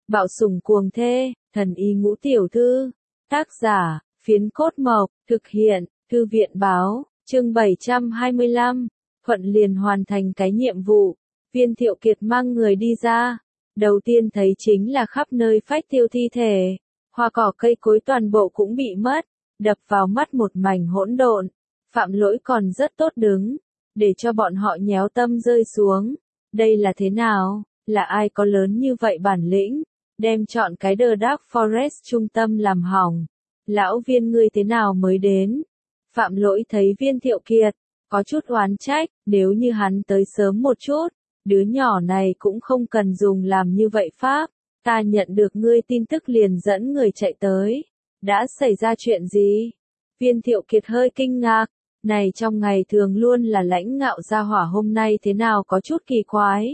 Bạo sủng cuồng thê, thần y ngũ tiểu thư. Tác giả, Phiến Cốt Mộc, thực hiện, Thư viện báo, chương 725. Thuận liền hoàn thành cái nhiệm vụ. Viên Thiệu Kiệt mang người đi ra. Đầu tiên thấy chính là khắp nơi phách thiêu thi thể. Hoa cỏ cây cối toàn bộ cũng bị mất. Đập vào mắt một mảnh hỗn độn. Phạm Lỗi còn rất tốt đứng. Để cho bọn họ nhéo tâm rơi xuống. Đây là thế nào? Là ai có lớn như vậy bản lĩnh? Đem chọn cái The Dark Forest trung tâm làm hỏng. Lão Viên ngươi thế nào mới đến? Phạm Lỗi thấy Viên Thiệu Kiệt, có chút oán trách, nếu như hắn tới sớm một chút, đứa nhỏ này cũng không cần dùng làm như vậy pháp. Ta nhận được ngươi tin tức liền dẫn người chạy tới. Đã xảy ra chuyện gì? Viên Thiệu Kiệt hơi kinh ngạc, này trong ngày thường luôn là lãnh ngạo gia hỏa hôm nay thế nào có chút kỳ quái.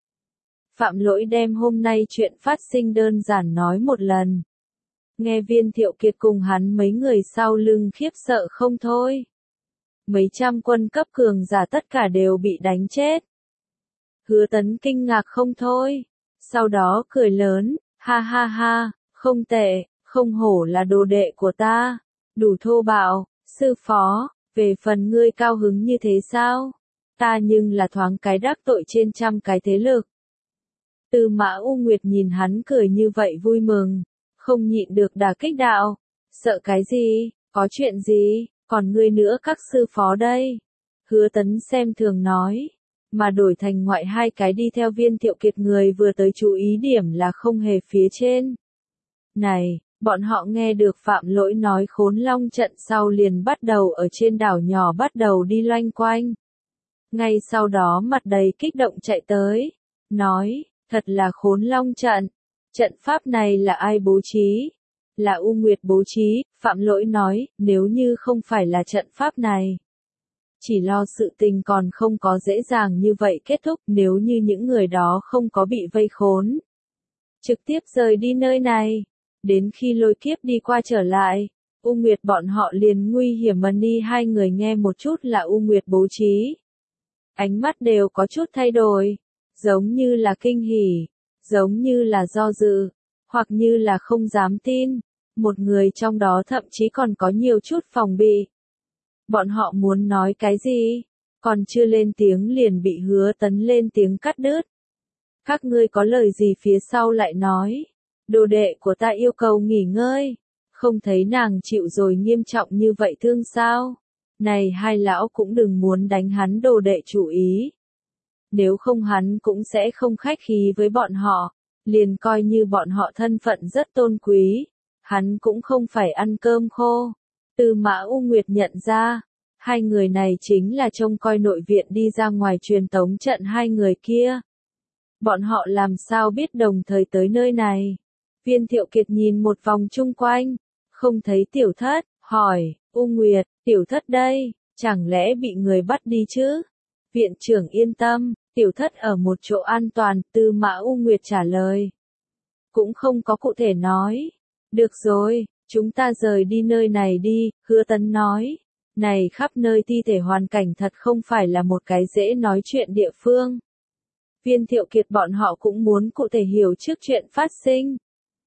Phạm Lỗi đem hôm nay chuyện phát sinh đơn giản nói một lần. Nghe Viên Thiệu Kiệt cùng hắn mấy người sau lưng khiếp sợ không thôi. Mấy trăm quân cấp cường giả tất cả đều bị đánh chết. Hứa Tấn kinh ngạc không thôi. Sau đó cười lớn, ha ha ha, không tệ, không hổ là đồ đệ của ta. Đủ thô bạo, sư phó, về phần ngươi cao hứng như thế sao? Ta nhưng là thoáng cái đắc tội trên trăm cái thế lực. Tư Mã U Nguyệt nhìn hắn cười như vậy vui mừng, không nhịn được đả kích đạo. Sợ cái gì, có chuyện gì, còn ngươi nữa các sư phó đây. Hứa Tấn xem thường nói, mà đổi thành ngoại hai cái đi theo Viên Thiệu Kiệt người vừa tới chú ý điểm là không hề phía trên. Này, bọn họ nghe được Phạm Lỗi nói Khốn Long trận sau liền bắt đầu ở trên đảo nhỏ bắt đầu đi loanh quanh. Ngay sau đó mặt đầy kích động chạy tới, nói, thật là Khốn Long trận. Trận pháp này là ai bố trí? Là U Nguyệt bố trí, Phạm Lỗi nói, nếu như không phải là trận pháp này. Chỉ lo sự tình còn không có dễ dàng như vậy kết thúc nếu như những người đó không có bị vây khốn. Trực tiếp rời đi nơi này. Đến khi lôi kiếp đi qua trở lại, U Nguyệt bọn họ liền nguy hiểm mà đi hai người nghe một chút là U Nguyệt bố trí. Ánh mắt đều có chút thay đổi, giống như là kinh hỉ, giống như là do dự, hoặc như là không dám tin. Một người trong đó thậm chí còn có nhiều chút phòng bị. Bọn họ muốn nói cái gì? Còn chưa lên tiếng liền bị Hứa Tấn lên tiếng cắt đứt. Các ngươi có lời gì phía sau lại nói? Đồ đệ của ta yêu cầu nghỉ ngơi. Không thấy nàng chịu rồi nghiêm trọng như vậy thương sao? Này hai lão cũng đừng muốn đánh hắn đồ đệ chủ ý. Nếu không hắn cũng sẽ không khách khí với bọn họ. Liền coi như bọn họ thân phận rất tôn quý. Hắn cũng không phải ăn cơm khô. Tư Mã U Nguyệt nhận ra, hai người này chính là trông coi nội viện đi ra ngoài truyền tống trận hai người kia. Bọn họ làm sao biết đồng thời tới nơi này? Viên Thiệu Kiệt nhìn một vòng chung quanh, không thấy tiểu thất, hỏi, U Nguyệt, tiểu thất đây, chẳng lẽ bị người bắt đi chứ? Viện trưởng yên tâm, tiểu thất ở một chỗ an toàn, Tư Mã U Nguyệt trả lời. Cũng không có cụ thể nói. Được rồi, chúng ta rời đi nơi này đi, Hứa Tấn nói. Này khắp nơi thi thể hoàn cảnh thật không phải là một cái dễ nói chuyện địa phương. Viên Thiệu Kiệt bọn họ cũng muốn cụ thể hiểu trước chuyện phát sinh.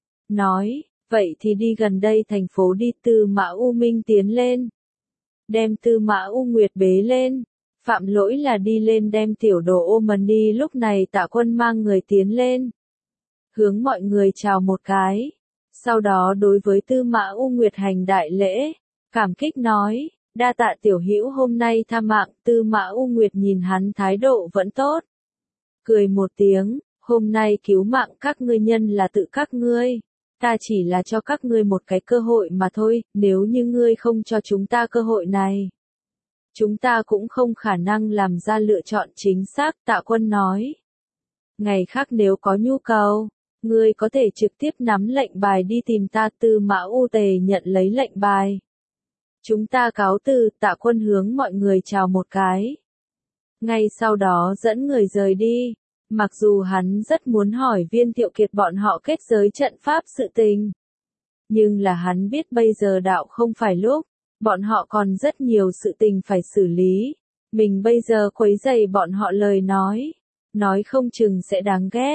Nói, vậy thì đi gần đây thành phố đi. Tư Mã U Minh tiến lên. Đem Tư Mã U Nguyệt bế lên. Phạm Lỗi là đi lên đem tiểu đồ ôm đi. Lúc này Tạ Quân mang người tiến lên. Hướng mọi người chào một cái. Sau đó đối với Tư Mã U Nguyệt hành đại lễ. Cảm kích nói, đa tạ tiểu hữu hôm nay tha mạng. Tư Mã U Nguyệt nhìn hắn thái độ vẫn tốt. Cười một tiếng, hôm nay cứu mạng các ngươi nhân là tự các ngươi. Ta chỉ là cho các ngươi một cái cơ hội mà thôi, nếu như ngươi không cho chúng ta cơ hội này. Chúng ta cũng không khả năng làm ra lựa chọn chính xác, Tạ Quân nói. Ngày khác nếu có nhu cầu, ngươi có thể trực tiếp nắm lệnh bài đi tìm ta. Tư Mã U Tề nhận lấy lệnh bài. Chúng ta cáo từ, Tạ Quân hướng mọi người chào một cái. Ngay sau đó dẫn người rời đi. Mặc dù hắn rất muốn hỏi Viên Thiệu Kiệt bọn họ kết giới trận pháp sự tình. Nhưng là hắn biết bây giờ đạo không phải lúc. Bọn họ còn rất nhiều sự tình phải xử lý. Mình bây giờ quấy rầy bọn họ lời nói. Nói không chừng sẽ đáng ghét.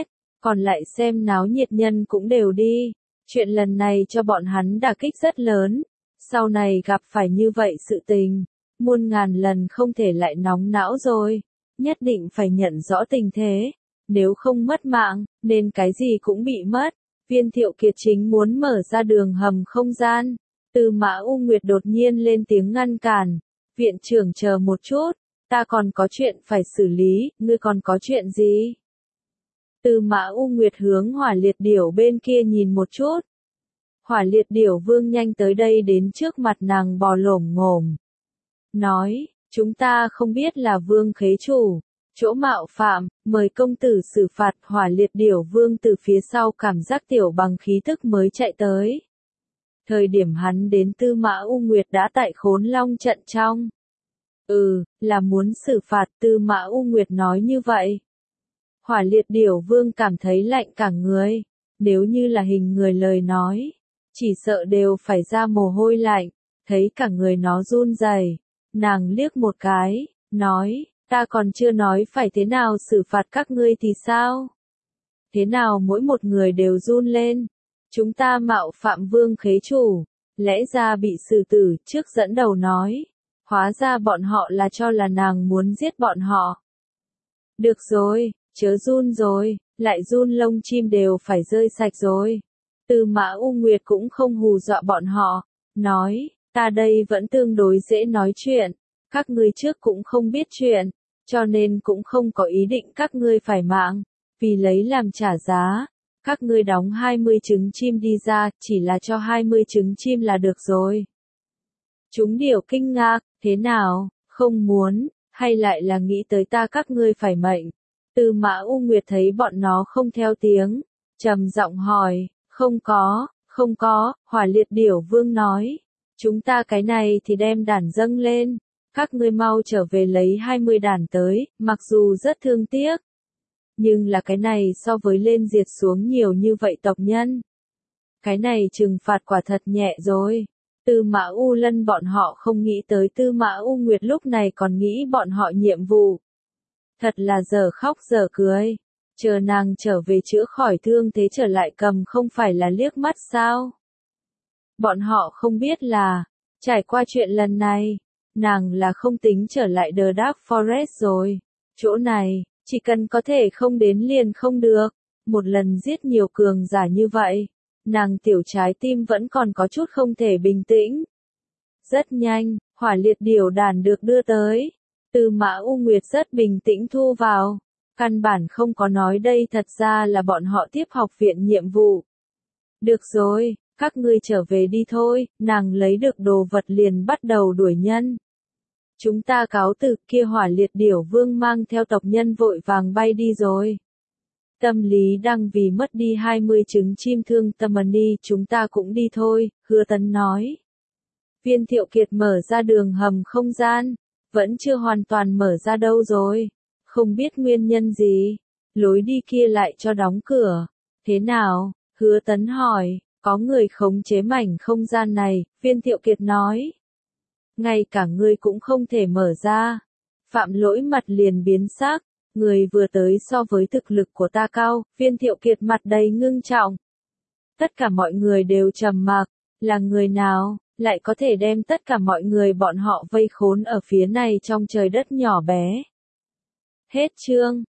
còn lại xem náo nhiệt nhân cũng đều đi. Chuyện lần này cho bọn hắn đả kích rất lớn, sau này gặp phải như vậy sự tình, muôn ngàn lần không thể lại nóng não rồi, nhất định phải nhận rõ tình thế, nếu không mất mạng, nên cái gì cũng bị mất. Viên Thiệu Kiệt chính muốn mở ra đường hầm không gian, Tư Mã U Nguyệt đột nhiên lên tiếng ngăn cản, viện trưởng chờ một chút, ta còn có chuyện phải xử lý, ngươi còn có chuyện gì? Tư Mã U Nguyệt hướng Hỏa Liệt Điểu bên kia nhìn một chút. Hỏa Liệt Điểu Vương nhanh tới đây đến trước mặt nàng bò lổm ngổm. Nói, chúng ta không biết là Vương Khế Chủ, chỗ mạo phạm, mời công tử xử phạt. Hỏa Liệt Điểu Vương từ phía sau cảm giác tiểu bằng khí tức mới chạy tới. Thời điểm hắn đến Tư Mã U Nguyệt đã tại Khốn Long trận trong. Là muốn xử phạt. Tư Mã U Nguyệt nói như vậy. Hỏa Liệt Điểu Vương cảm thấy lạnh cả người, nếu như là hình người lời nói, chỉ sợ đều phải ra mồ hôi lạnh, thấy cả người nó run rẩy. Nàng liếc một cái, nói, ta còn chưa nói phải thế nào xử phạt các ngươi thì sao? Thế nào mỗi một người đều run lên? Chúng ta mạo phạm Vương Khế Chủ, lẽ ra bị xử tử. Trước dẫn đầu nói, hóa ra bọn họ là cho là nàng muốn giết bọn họ. Được rồi, chớ run rồi, lại run lông chim đều phải rơi sạch rồi. Tư Mã U Nguyệt cũng không hù dọa bọn họ, nói, ta đây vẫn tương đối dễ nói chuyện, các ngươi trước cũng không biết chuyện, cho nên cũng không có ý định các ngươi phải mạng, vì lấy làm trả giá, các ngươi đóng 20 trứng chim đi ra, chỉ là cho 20 trứng chim là được rồi. Chúng điểu kinh ngạc, thế nào, không muốn, hay lại là nghĩ tới ta các ngươi phải mệnh? Tư Mã U Nguyệt thấy bọn nó không theo tiếng, trầm giọng hỏi, không có, Hỏa Liệt Điểu Vương nói, chúng ta cái này thì đem đàn dâng lên, các ngươi mau trở về lấy 20 đàn tới, mặc dù rất thương tiếc, nhưng là cái này so với lên diệt xuống nhiều như vậy tộc nhân. Cái này trừng phạt quả thật nhẹ rồi. Tư Mã U Lân bọn họ không nghĩ tới Tư Mã U Nguyệt lúc này còn nghĩ bọn họ nhiệm vụ. Thật là dở khóc dở cười. Chờ nàng trở về chữa khỏi thương thế trở lại cầm không phải là liếc mắt sao? Bọn họ không biết là, trải qua chuyện lần này, nàng là không tính trở lại The Dark Forest rồi. Chỗ này, chỉ cần có thể không đến liền không được. Một lần giết nhiều cường giả như vậy, nàng tiểu trái tim vẫn còn có chút không thể bình tĩnh. Rất nhanh, Hỏa Liệt Điểu đàn được đưa tới. Tư Mã U Nguyệt rất bình tĩnh thu vào. Căn bản không có nói đây thật ra là bọn họ tiếp học viện nhiệm vụ. Được rồi, các ngươi trở về đi thôi, nàng lấy được đồ vật liền bắt đầu đuổi nhân. Chúng ta cáo từ. Kia Hỏa Liệt Điểu Vương mang theo tộc nhân vội vàng bay đi rồi. Tâm lý đang vì mất đi 20 trứng chim thương tâm đi, chúng ta cũng đi thôi, Hứa Tấn nói. Viên Thiệu Kiệt mở ra đường hầm không gian, vẫn chưa hoàn toàn mở ra đâu rồi, không biết nguyên nhân gì, lối đi kia lại cho đóng cửa. Thế nào? Hứa Tấn hỏi, có người khống chế mảnh không gian này, Viên Thiệu Kiệt nói. Ngay cả ngươi cũng không thể mở ra. Phạm Lỗi mặt liền biến sắc. Người vừa tới so với thực lực của ta cao. Viên Thiệu Kiệt mặt đầy ngưng trọng. Tất cả mọi người đều trầm mặc. Là người nào, lại có thể đem tất cả mọi người bọn họ vây khốn ở phía này trong trời đất nhỏ bé. Hết chương.